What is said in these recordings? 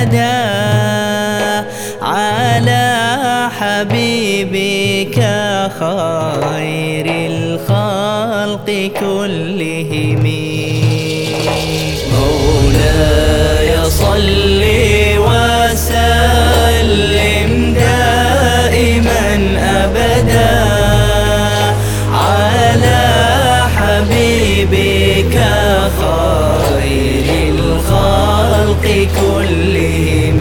أبدا على حبيبك خير الخلق كلهم. مولاي صل وسلم دائما أبدا على حبيبك خير الخلق كلهم.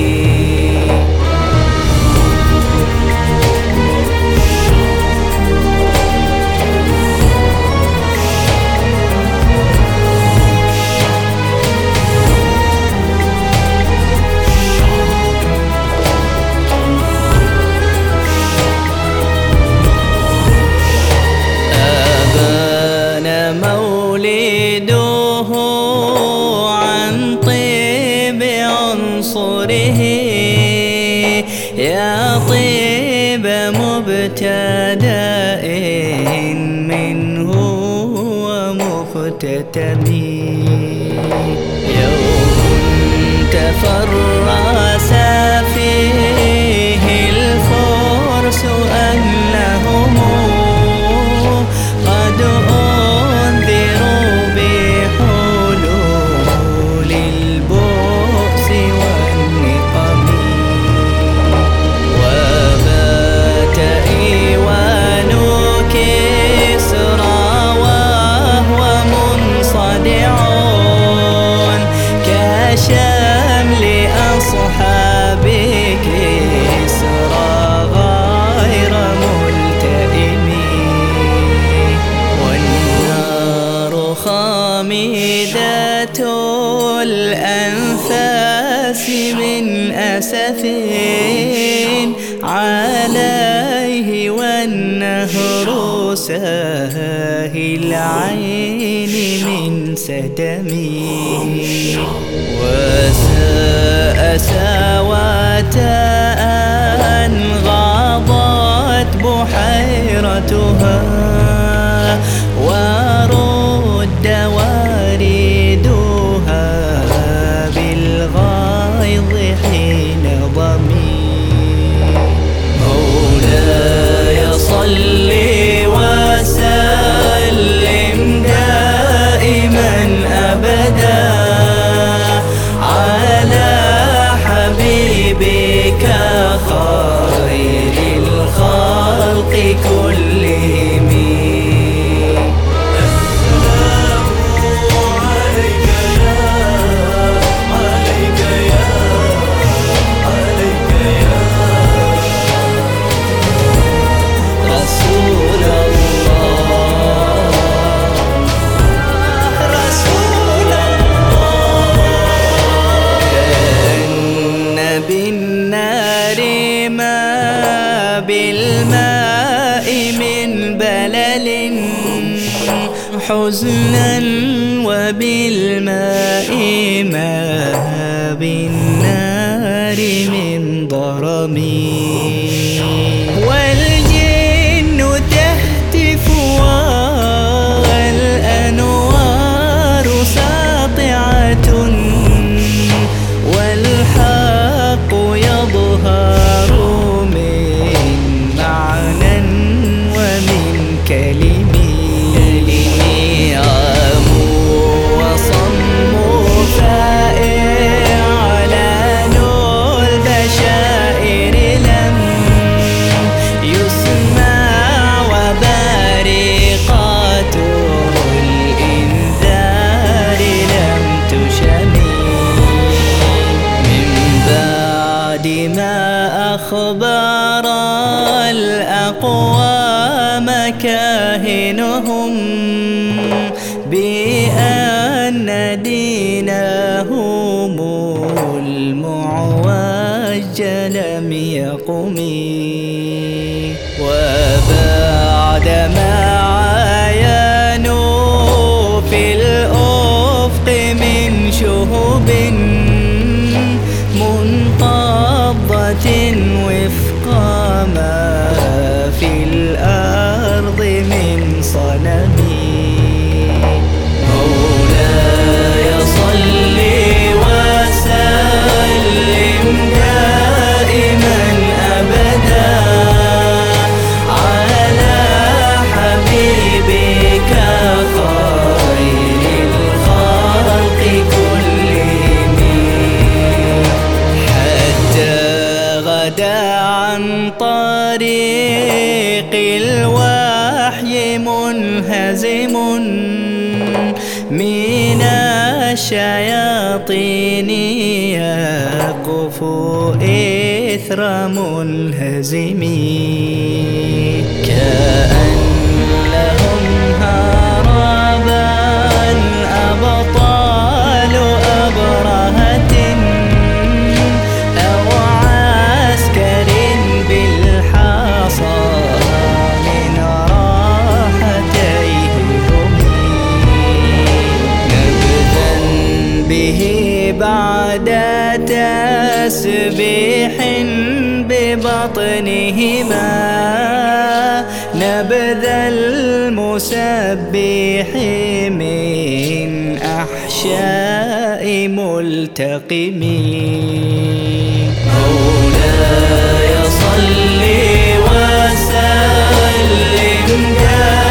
مولده عن طيب عنصره يا طيب مبتدأ منه ومختتم. يوم تفرس فيه الفرس أنهم قد شمل أصحابك إسرى غير ملتئم. والنار خامدة الأنفاس من أسف عليه والنهر ساهي العين من سدمي. وساء ساوة أن غاضت بحيرتها ورد واردها بالغيظ حين ضمي. مولاي صل وسلم دائما أبدا على حبيبك خير الخلق كلهم. السلام عليك يا رسول بالنار ما بالماء من بلل حزنا وبالماء ما بالنار من ضرم. والجن تهتف والأنوار ساطعة والحق يظهر من معنى ومن كلم. عام وصم فائع علان البشائر لم يسمع وبارقات الإنذار لم تشمي. ما أخبر الأقوام كاهنهم بأن دينهم المعوج لم يقم. وبعدما عاينوا في الأفق من شهب منقضة وفق ما في الأرض من صنم. مولاي صل وسلم الشياطين يقف إثر منهزمين كأنهم هربا أبطال أبرهة أو عسكر بالحصى من راحتيهم نبذا به بعد تسبيح ببطنهما نبذ المسبح من أحشاء ملتقمين مولاي صل وسلم